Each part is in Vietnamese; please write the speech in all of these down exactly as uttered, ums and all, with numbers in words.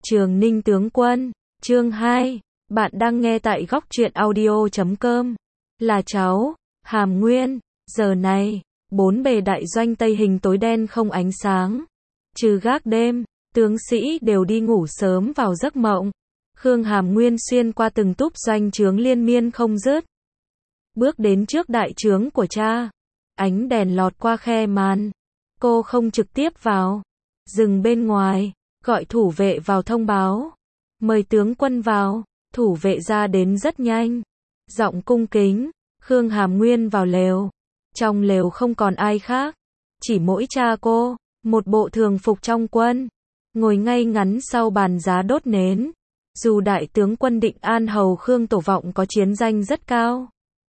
Trường Ninh tướng quân, chương hai, bạn đang nghe tại góc truyện audio chấm com, là cháu, Hàm Nguyên, giờ này, bốn bề đại doanh Tây Hình tối đen không ánh sáng, trừ gác đêm, tướng sĩ đều đi ngủ sớm vào giấc mộng. Khương Hàm Nguyên xuyên qua từng túp doanh trướng liên miên không dứt, bước đến trước đại trướng của cha, ánh đèn lọt qua khe màn, cô không trực tiếp vào, dừng bên ngoài, gọi thủ vệ vào thông báo, mời tướng quân vào. Thủ vệ ra đến rất nhanh, giọng cung kính. Khương Hàm Nguyên vào lều, trong lều không còn ai khác, chỉ mỗi cha cô, một bộ thường phục trong quân, ngồi ngay ngắn sau bàn giá đốt nến. Dù đại tướng quân Định An hầu Khương Tổ Vọng có chiến danh rất cao,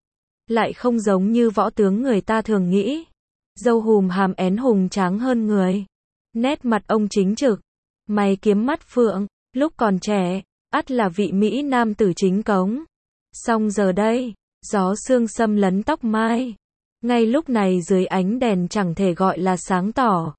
lại không giống như võ tướng người ta thường nghĩ, râu hùm hàm én hùng tráng hơn người, nét mặt ông chính trực, mày kiếm mắt phượng, lúc còn trẻ, ắt là vị Mỹ nam tử chính cống. Song giờ đây, gió sương xâm lấn tóc mai, ngay lúc này dưới ánh đèn chẳng thể gọi là sáng tỏ,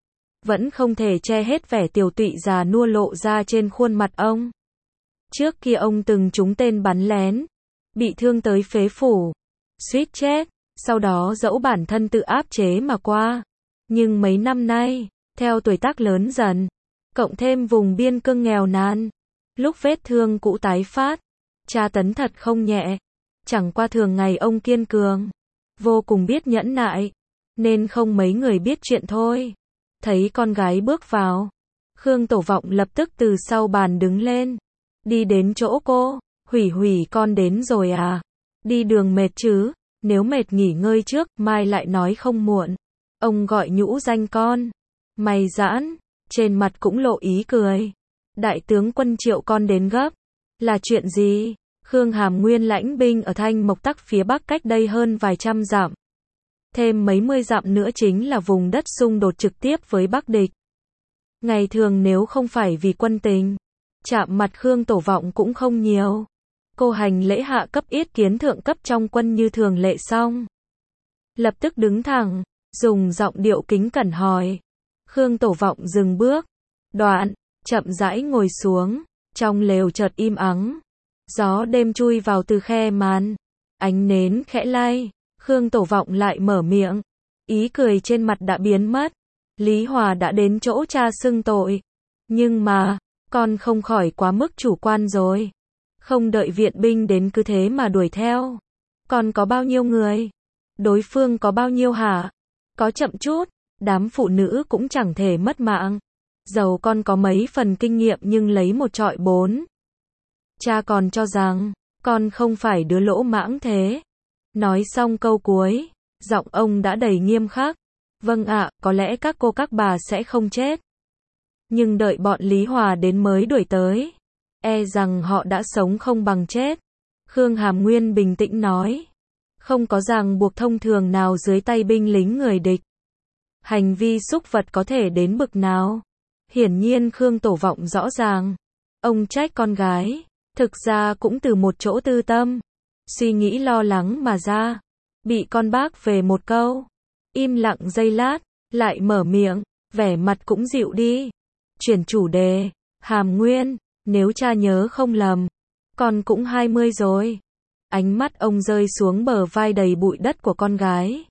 vẫn không thể che hết vẻ tiều tụy già nua lộ ra trên khuôn mặt ông. Trước kia ông từng trúng tên bắn lén, bị thương tới phế phủ, suýt chết, sau đó dẫu bản thân tự áp chế mà qua. Nhưng mấy năm nay, theo tuổi tác lớn dần, cộng thêm vùng biên cương nghèo nàn, lúc vết thương cũ tái phát, tra tấn thật không nhẹ. Chẳng qua thường ngày ông kiên cường, vô cùng biết nhẫn nại, nên không mấy người biết chuyện thôi. Thấy con gái bước vào, Khương Tổ Vọng lập tức từ sau bàn đứng lên, đi đến chỗ cô. Hủy Hủy, con đến rồi à? Đi đường mệt chứ? Nếu mệt nghỉ ngơi trước, mai lại nói không muộn. Ông gọi nhũ danh con. Mày giãn, trên mặt cũng lộ ý cười. Đại tướng quân triệu con đến gấp. Là chuyện gì? Khương Hàm Nguyên lãnh binh ở Thanh Mộc Tắc phía bắc cách đây hơn vài trăm dặm. Thêm mấy mươi dặm nữa chính là vùng đất xung đột trực tiếp với Bắc địch. Ngày thường nếu không phải vì quân tình, chạm mặt Khương Tổ Vọng cũng không nhiều. Cô hành lễ hạ cấp yết kiến thượng cấp trong quân như thường lệ xong, lập tức đứng thẳng, dùng giọng điệu kính cẩn hỏi. Khương Tổ Vọng dừng bước, đoạn, chậm rãi ngồi xuống, trong lều chợt im ắng. Gió đêm chui vào từ khe màn, ánh nến khẽ lay, Khương Tổ Vọng lại mở miệng, ý cười trên mặt đã biến mất. Lý Hòa đã đến chỗ cha xưng tội, nhưng mà, con không khỏi quá mức chủ quan rồi. Không đợi viện binh đến cứ thế mà đuổi theo. Còn có bao nhiêu người? Đối phương có bao nhiêu hả? Có chậm chút, đám phụ nữ cũng chẳng thể mất mạng. Dầu con có mấy phần kinh nghiệm nhưng lấy một trọi bốn. Cha còn cho rằng, con không phải đứa lỗ mãng thế. Nói xong câu cuối, giọng ông đã đầy nghiêm khắc. Vâng ạ, có lẽ các cô các bà sẽ không chết. Nhưng đợi bọn Lý Hòa đến mới đuổi tới, e rằng họ đã sống không bằng chết. Khương Hàm Nguyên bình tĩnh nói. Không có ràng buộc thông thường nào dưới tay binh lính người địch. Hành vi xúc vật có thể đến bực nào? Hiển nhiên Khương Tổ Vọng rõ ràng. Ông trách con gái, thực ra cũng từ một chỗ tư tâm, suy nghĩ lo lắng mà ra. Bị con bác về một câu, im lặng giây lát, lại mở miệng, vẻ mặt cũng dịu đi. Chuyển chủ đề, Hàm Nguyên, nếu cha nhớ không lầm, con cũng hai mươi rồi. Ánh mắt ông rơi xuống bờ vai đầy bụi đất của con gái,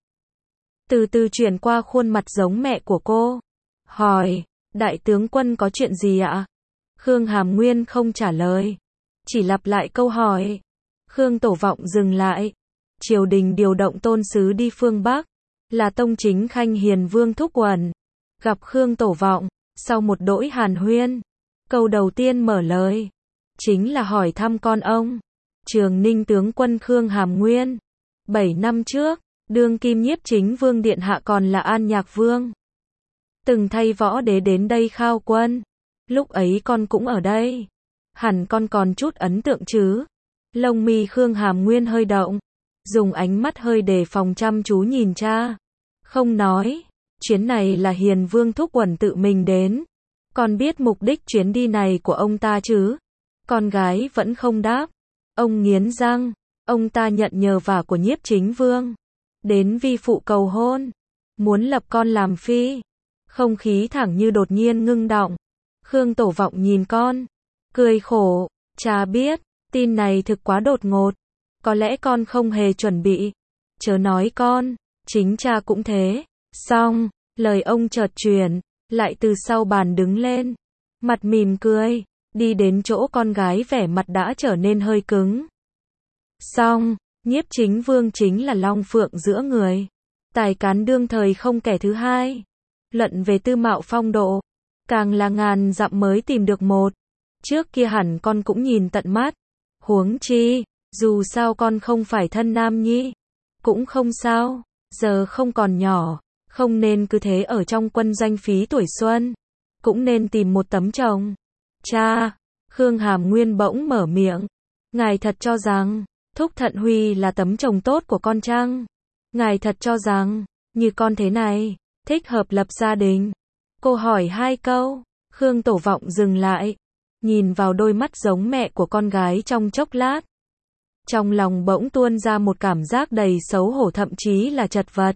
từ từ chuyển qua khuôn mặt giống mẹ của cô. Hỏi, đại tướng quân có chuyện gì ạ? Khương Hàm Nguyên không trả lời, chỉ lặp lại câu hỏi. Khương Tổ Vọng dừng lại. Triều đình điều động tôn sứ đi phương Bắc, là tông chính khanh Hiền Vương Thúc Uẩn. Gặp Khương Tổ Vọng, sau một đỗi hàn huyên, câu đầu tiên mở lời, chính là hỏi thăm con ông, Trường Ninh tướng quân Khương Hàm Nguyên. Bảy năm trước, đương kim nhiếp chính vương điện hạ còn là An Nhạc Vương, từng thay võ đế đến đây khao quân. Lúc ấy con cũng ở đây, hẳn con còn chút ấn tượng chứ? Lông mi Khương Hàm Nguyên hơi động, dùng ánh mắt hơi đề phòng chăm chú nhìn cha, không nói. Chuyến này là Hiền Vương Thúc Uẩn tự mình đến. Con biết mục đích chuyến đi này của ông ta chứ? Con gái vẫn không đáp. Ông nghiến răng, ông ta nhận nhờ vả của nhiếp chính vương, đến vi phụ cầu hôn, muốn lập con làm phi. Không khí thẳng như đột nhiên ngưng đọng. Khương Tổ Vọng nhìn con, cười khổ, cha biết, tin này thực quá đột ngột, có lẽ con không hề chuẩn bị, chớ nói con, chính cha cũng thế. Xong, lời ông chợt chuyển, lại từ sau bàn đứng lên, mặt mỉm cười, đi đến chỗ con gái vẻ mặt đã trở nên hơi cứng. Xong, Nhiếp Chính Vương chính là long phượng giữa người, tài cán đương thời không kẻ thứ hai. Luận về tư mạo phong độ, càng là ngàn dặm mới tìm được một. Trước kia hẳn con cũng nhìn tận mắt. Huống chi, dù sao con không phải thân nam nhi, cũng không sao, giờ không còn nhỏ, không nên cứ thế ở trong quân doanh phí tuổi xuân, cũng nên tìm một tấm chồng. Cha, Khương Hàm Nguyên bỗng mở miệng, ngài thật cho rằng, Thúc Thận Huy là tấm chồng tốt của con chăng? Ngài thật cho rằng, như con thế này, thích hợp lập gia đình? Cô hỏi hai câu, Khương Tổ Vọng dừng lại, nhìn vào đôi mắt giống mẹ của con gái trong chốc lát. Trong lòng bỗng tuôn ra một cảm giác đầy xấu hổ thậm chí là chật vật.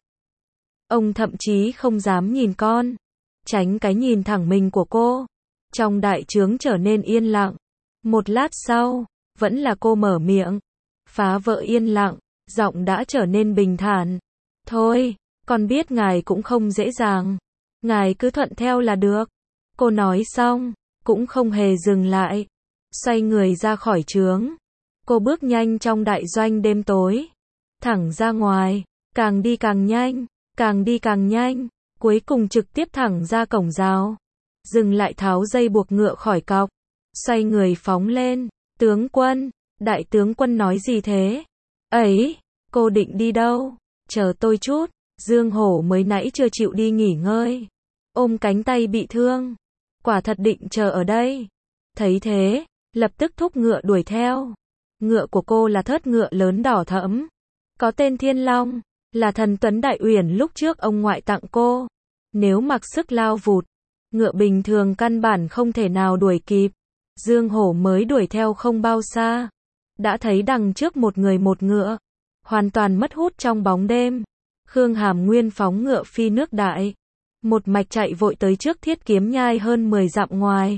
Ông thậm chí không dám nhìn con, tránh cái nhìn thẳng mình của cô. Trong đại trướng trở nên yên lặng. Một lát sau, vẫn là cô mở miệng, phá vỡ yên lặng, giọng đã trở nên bình thản. Thôi, con biết ngài cũng không dễ dàng, ngài cứ thuận theo là được. Cô nói xong, cũng không hề dừng lại, xoay người ra khỏi trướng. Cô bước nhanh trong đại doanh đêm tối, thẳng ra ngoài, càng đi càng nhanh, càng đi càng nhanh, cuối cùng trực tiếp thẳng ra cổng rào. Dừng lại tháo dây buộc ngựa khỏi cọc, xoay người phóng lên. Tướng quân, đại tướng quân nói gì thế? Ấy, cô định đi đâu? Chờ tôi chút. Dương Hổ mới nãy chưa chịu đi nghỉ ngơi, ôm cánh tay bị thương, quả thật định chờ ở đây. Thấy thế, lập tức thúc ngựa đuổi theo. Ngựa của cô là thớt ngựa lớn đỏ thẫm, có tên Thiên Long, là thần tuấn đại uyển lúc trước ông ngoại tặng cô. Nếu mặc sức lao vụt, ngựa bình thường căn bản không thể nào đuổi kịp. Dương Hổ mới đuổi theo không bao xa, đã thấy đằng trước một người một ngựa, hoàn toàn mất hút trong bóng đêm. Khương Hàm Nguyên phóng ngựa phi nước đại, một mạch chạy vội tới trước Thiết Kiếm Nhai hơn mười dặm ngoài.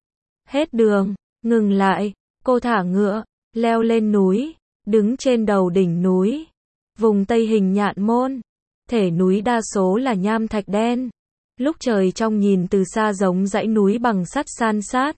Hết đường, ngừng lại, cô thả ngựa, leo lên núi, đứng trên đầu đỉnh núi, vùng Tây Hình Nhạn Môn. Thể núi đa số là nham thạch đen, lúc trời trong nhìn từ xa giống dãy núi bằng sắt san sát.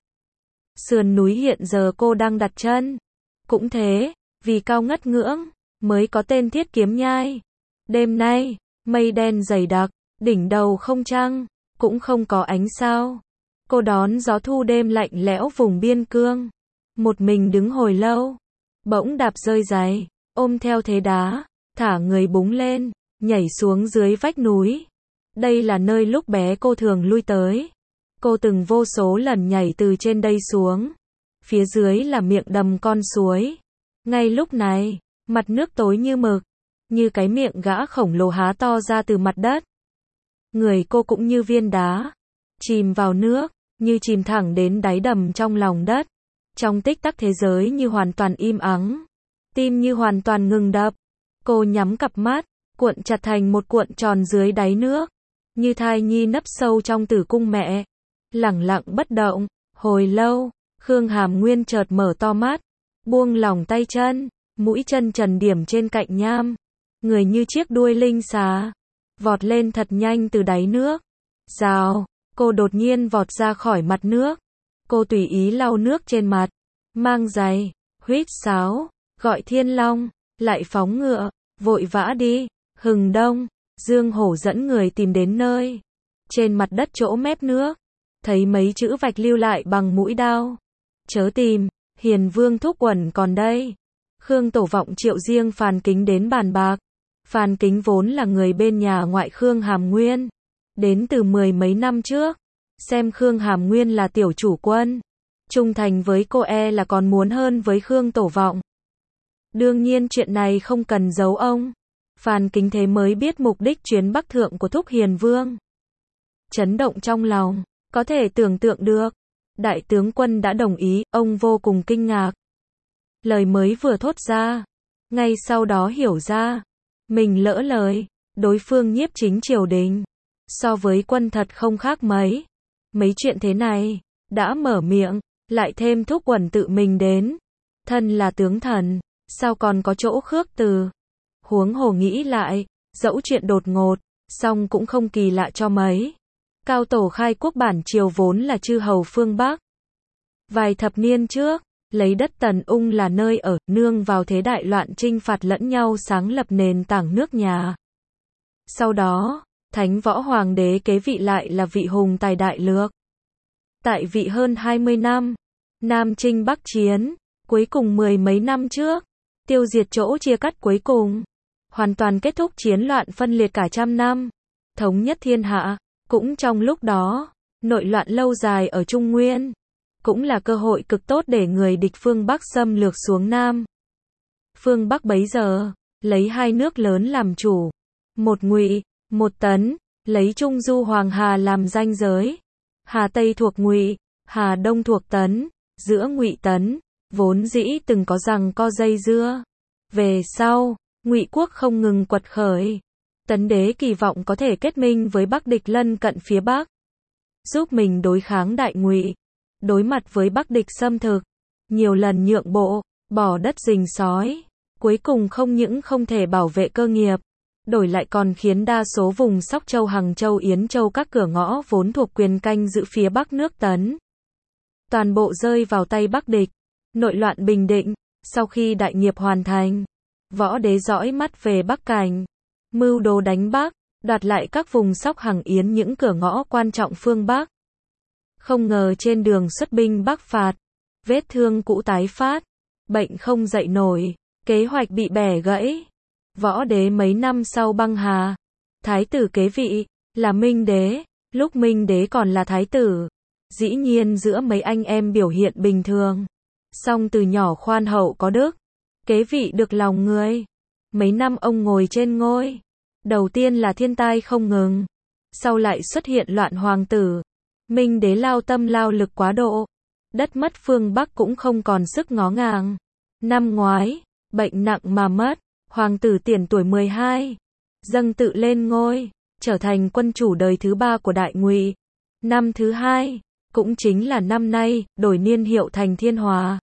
Sườn núi hiện giờ cô đang đặt chân, cũng thế, vì cao ngất ngưỡng, mới có tên Thiết Kiếm Nhai. Đêm nay, mây đen dày đặc, đỉnh đầu không trăng, cũng không có ánh sao. Cô đón gió thu đêm lạnh lẽo vùng biên cương, một mình đứng hồi lâu, bỗng đạp rơi giày, ôm theo thế đá, thả người búng lên, nhảy xuống dưới vách núi. Đây là nơi lúc bé cô thường lui tới. Cô từng vô số lần nhảy từ trên đây xuống. Phía dưới là miệng đầm con suối. Ngay lúc này, mặt nước tối như mực, như cái miệng gã khổng lồ há to ra từ mặt đất. Người cô cũng như viên đá, chìm vào nước, như chìm thẳng đến đáy đầm trong lòng đất. Trong tích tắc thế giới như hoàn toàn im ắng, tim như hoàn toàn ngừng đập. Cô nhắm cặp mắt, cuộn chặt thành một cuộn tròn dưới đáy nước, như thai nhi nấp sâu trong tử cung mẹ, lẳng lặng bất động. Hồi lâu, Khương Hàm Nguyên chợt mở to mắt, buông lỏng tay chân, mũi chân trần điểm trên cạnh nham, người như chiếc đuôi linh xà, vọt lên thật nhanh từ đáy nước. Rào, cô đột nhiên vọt ra khỏi mặt nước. Cô tùy ý lau nước trên mặt, mang giày, huýt sáo, gọi Thiên Long, lại phóng ngựa, vội vã đi. Hừng đông, Dương Hổ dẫn người tìm đến nơi. Trên mặt đất chỗ mép nước, thấy mấy chữ vạch lưu lại bằng mũi đao. Chớ tìm, Hiền Vương Thúc Uẩn còn đây. Khương Tổ Vọng triệu riêng Phàn Kính đến bàn bạc. Phàn Kính vốn là người bên nhà ngoại Khương Hàm Nguyên, đến từ mười mấy năm trước. Xem Khương Hàm Nguyên là tiểu chủ quân, trung thành với cô e là còn muốn hơn với Khương Tổ Vọng. Đương nhiên chuyện này không cần giấu ông. Phàn Kính thế mới biết mục đích chuyến Bắc Thượng của Thúc Hiền Vương. Chấn động trong lòng, có thể tưởng tượng được. Đại tướng quân đã đồng ý, ông vô cùng kinh ngạc. Lời mới vừa thốt ra, ngay sau đó hiểu ra, mình lỡ lời. Đối phương nhiếp chính triều đình, so với quân thật không khác mấy. Mấy chuyện thế này, đã mở miệng, lại thêm thúc Uẩn tự mình đến. Thân là tướng thần, sao còn có chỗ khước từ. Huống hồ nghĩ lại, dẫu chuyện đột ngột, song cũng không kỳ lạ cho mấy. Cao tổ khai quốc bản triều vốn là chư hầu phương Bắc. Vài thập niên trước, lấy đất Tần Ung là nơi ở, nương vào thế đại loạn chinh phạt lẫn nhau sáng lập nền tảng nước nhà. Sau đó, Thánh Võ Hoàng đế kế vị lại là vị hùng tài đại lược. Tại vị hơn hai mươi năm, Nam chinh Bắc chiến, cuối cùng mười mấy năm trước, tiêu diệt chỗ chia cắt cuối cùng, hoàn toàn kết thúc chiến loạn phân liệt cả trăm năm, thống nhất thiên hạ. Cũng trong lúc đó, nội loạn lâu dài ở Trung Nguyên, cũng là cơ hội cực tốt để người địch phương Bắc xâm lược xuống Nam. Phương Bắc bấy giờ, lấy hai nước lớn làm chủ, một Ngụy, một Tấn, lấy Trung Du Hoàng Hà làm ranh giới. Hà Tây thuộc Ngụy, Hà Đông thuộc Tấn, giữa Ngụy Tấn, vốn dĩ từng có rằng co dây dưa. Về sau, Ngụy quốc không ngừng quật khởi. Tấn đế kỳ vọng có thể kết minh với Bắc địch lân cận phía Bắc, giúp mình đối kháng Đại Ngụy. Đối mặt với Bắc địch xâm thực, nhiều lần nhượng bộ, bỏ đất rình sói, cuối cùng không những không thể bảo vệ cơ nghiệp, đổi lại còn khiến đa số vùng Sóc Châu, Hằng Châu, Yến Châu các cửa ngõ vốn thuộc quyền canh giữ phía Bắc nước Tấn, toàn bộ rơi vào tay Bắc địch. Nội loạn bình định, sau khi đại nghiệp hoàn thành, võ đế dõi mắt về Bắc Cảnh, mưu đồ đánh Bắc, đoạt lại các vùng Sóc Hằng Yến, những cửa ngõ quan trọng phương Bắc. Không ngờ trên đường xuất binh Bắc phạt, vết thương cũ tái phát, bệnh không dậy nổi, kế hoạch bị bẻ gãy. Võ đế mấy năm sau băng hà, thái tử kế vị, là Minh đế, lúc Minh đế còn là thái tử. Dĩ nhiên giữa mấy anh em biểu hiện bình thường, song từ nhỏ khoan hậu có đức, kế vị được lòng người. Mấy năm ông ngồi trên ngôi, đầu tiên là thiên tai không ngừng, sau lại xuất hiện loạn hoàng tử. Minh đế lao tâm lao lực quá độ, đất mất phương Bắc cũng không còn sức ngó ngàng. Năm ngoái, bệnh nặng mà mất, hoàng tử Tiền tuổi mười hai, dâng tự lên ngôi, trở thành quân chủ đời thứ ba của Đại Ngụy. Năm thứ hai, cũng chính là năm nay, đổi niên hiệu thành Thiên Hòa.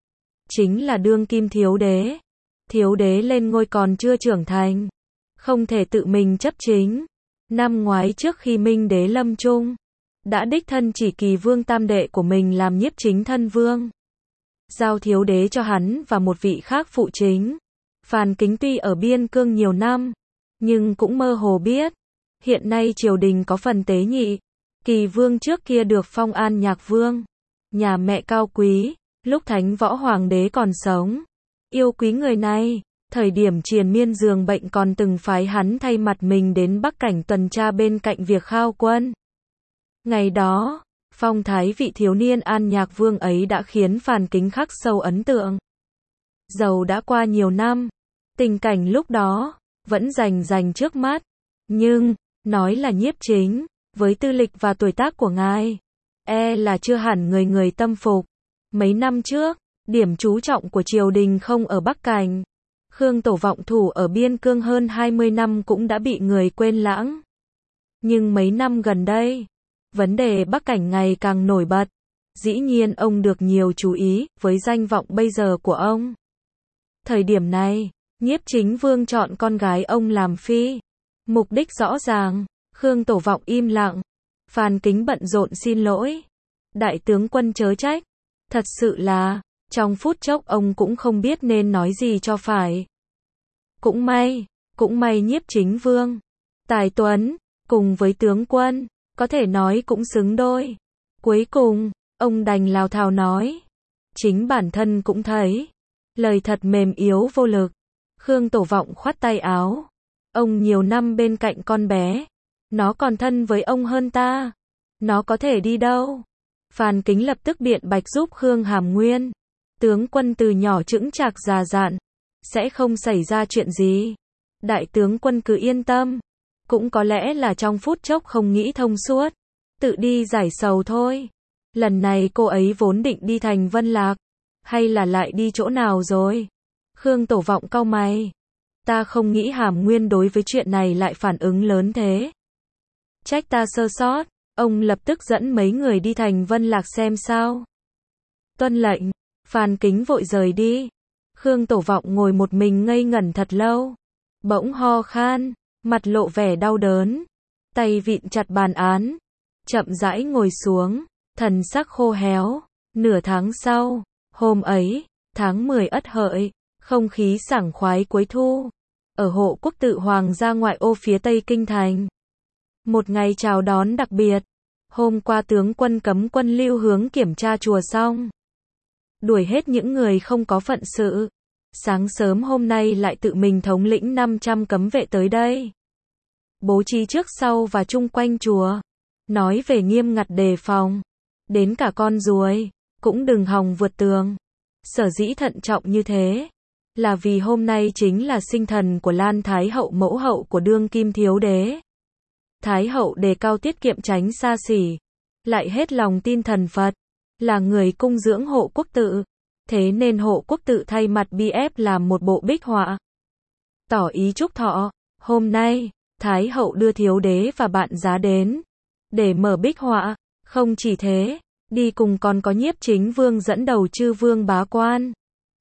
Chính là đương kim thiếu đế. Thiếu đế lên ngôi còn chưa trưởng thành, không thể tự mình chấp chính. Năm ngoái trước khi Minh đế lâm chung, đã đích thân chỉ Kỳ vương tam đệ của mình làm nhiếp chính thân vương, giao thiếu đế cho hắn và một vị khác phụ chính. Phàn Kính tuy ở biên cương nhiều năm, nhưng cũng mơ hồ biết, hiện nay triều đình có phần tế nhị. Kỳ vương trước kia được phong An Nhạc vương, nhà mẹ cao quý, lúc Thánh Võ Hoàng đế còn sống, yêu quý người này. Thời điểm triền miên giường bệnh còn từng phái hắn thay mặt mình đến Bắc Cảnh tuần tra bên cạnh việc khao quân. Ngày đó, phong thái vị thiếu niên An Nhạc vương ấy đã khiến Phàn Kính khắc sâu ấn tượng. Dầu đã qua nhiều năm, tình cảnh lúc đó vẫn rành rành trước mắt, nhưng nói là nhiếp chính, với tư lịch và tuổi tác của ngài, e là chưa hẳn người người tâm phục. Mấy năm trước, điểm chú trọng của triều đình không ở Bắc Cảnh. Khương Tổ vọng thủ ở biên cương hơn hai mươi năm cũng đã bị người quên lãng. Nhưng mấy năm gần đây, vấn đề Bắc Cảnh ngày càng nổi bật. Dĩ nhiên ông được nhiều chú ý, với danh vọng bây giờ của ông. Thời điểm này, nhiếp chính vương chọn con gái ông làm phi. Mục đích rõ ràng, Khương Tổ vọng im lặng. Phàn Kính bận rộn xin lỗi. Đại tướng quân chớ trách. Thật sự là, trong phút chốc ông cũng không biết nên nói gì cho phải. Cũng may, cũng may nhiếp chính vương, tài tuấn, cùng với tướng quân, có thể nói cũng xứng đôi. Cuối cùng, ông đành lào thào nói. Chính bản thân cũng thấy, lời thật mềm yếu vô lực. Khương Tổ vọng khoát tay áo. Ông nhiều năm bên cạnh con bé, nó còn thân với ông hơn ta. Nó có thể đi đâu? Phàn Kính lập tức biện bạch giúp Khương Hàm Nguyên. Tướng quân từ nhỏ chững chạc già dặn, sẽ không xảy ra chuyện gì. Đại tướng quân cứ yên tâm. Cũng có lẽ là trong phút chốc không nghĩ thông suốt, tự đi giải sầu thôi. Lần này cô ấy vốn định đi thành Vân Lạc, hay là lại đi chỗ nào rồi? Khương Tổ vọng cau mày. Ta không nghĩ Hàm Nguyên đối với chuyện này lại phản ứng lớn thế. Trách ta sơ sót. Ông lập tức dẫn mấy người đi thành Vân Lạc xem sao. Tuân lệnh, Phan Kính vội rời đi. Khương Tổ Vọng ngồi một mình ngây ngẩn thật lâu. Bỗng ho khan, mặt lộ vẻ đau đớn. Tay vịn chặt bàn án. Chậm rãi ngồi xuống, thần sắc khô héo. Nửa tháng sau, hôm ấy, tháng mười Ất Hợi, không khí sảng khoái cuối thu. Ở hộ quốc tự Hoàng gia ngoại ô phía tây kinh thành. Một ngày chào đón đặc biệt. Hôm qua tướng quân cấm quân Lưu Hướng kiểm tra chùa xong. Đuổi hết những người không có phận sự. Sáng sớm hôm nay lại tự mình thống lĩnh năm trăm cấm vệ tới đây. Bố trí trước sau và chung quanh chùa. Nói về nghiêm ngặt đề phòng. Đến cả con ruồi, cũng đừng hòng vượt tường. Sở dĩ thận trọng như thế, là vì hôm nay chính là sinh thần của Lan Thái Hậu, mẫu hậu của đương kim thiếu đế. Thái Hậu đề cao tiết kiệm tránh xa xỉ, lại hết lòng tin thần Phật, là người cung dưỡng hộ quốc tự. Thế nên hộ quốc tự thay mặt bê ép làm một bộ bích họa. Tỏ ý chúc thọ, hôm nay, Thái Hậu đưa thiếu đế và bạn giá đến, để mở bích họa. Không chỉ thế, đi cùng còn có Nhiếp Chính Vương dẫn đầu chư vương bá quan.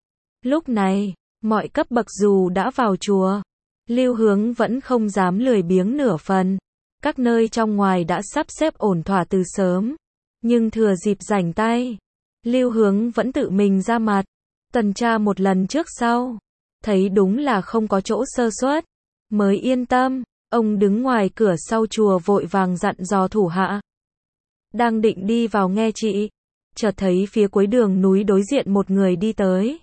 Lúc này, mọi cấp bậc dù đã vào chùa, Lưu Hướng vẫn không dám lười biếng nửa phần. Các nơi trong ngoài đã sắp xếp ổn thỏa từ sớm. Nhưng thừa dịp rảnh tay, Lưu Hướng vẫn tự mình ra mặt, tuần tra một lần trước sau. Thấy đúng là không có chỗ sơ suất, mới yên tâm. Ông đứng ngoài cửa sau chùa vội vàng dặn dò thủ hạ. Đang định đi vào nghe chị, chợt thấy phía cuối đường núi đối diện một người đi tới.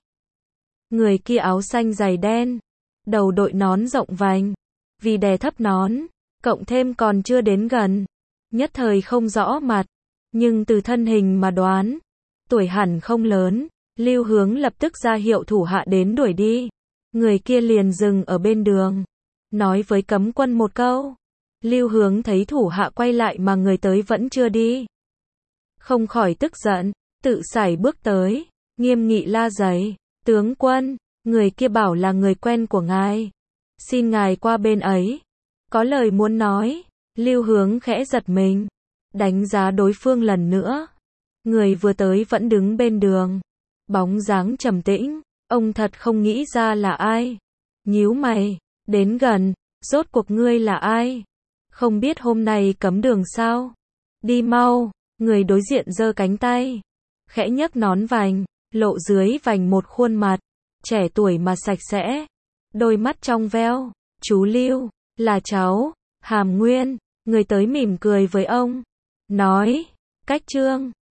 Người kia áo xanh dày đen, đầu đội nón rộng vành. Vì đè thấp nón, cộng thêm còn chưa đến gần, nhất thời không rõ mặt. Nhưng từ thân hình mà đoán, tuổi hẳn không lớn. Lưu Hướng lập tức ra hiệu thủ hạ đến đuổi đi. Người kia liền dừng ở bên đường, nói với cấm quân một câu. Lưu Hướng thấy thủ hạ quay lại mà người tới vẫn chưa đi, không khỏi tức giận, tự sải bước tới, nghiêm nghị la giấy. Tướng quân, người kia bảo là người quen của ngài, xin ngài qua bên ấy, có lời muốn nói. Lưu Hướng khẽ giật mình, đánh giá đối phương lần nữa. Người vừa tới vẫn đứng bên đường, bóng dáng trầm tĩnh. Ông thật không nghĩ ra là ai. Nhíu mày, đến gần, rốt cuộc ngươi là ai? Không biết hôm nay cấm đường sao? Đi mau. Người đối diện giơ cánh tay, khẽ nhấc nón vành, lộ dưới vành một khuôn mặt trẻ tuổi mà sạch sẽ, đôi mắt trong veo. Chú Lưu, là cháu Hàm Nguyên. Người tới mỉm cười với ông, nói, cách trương.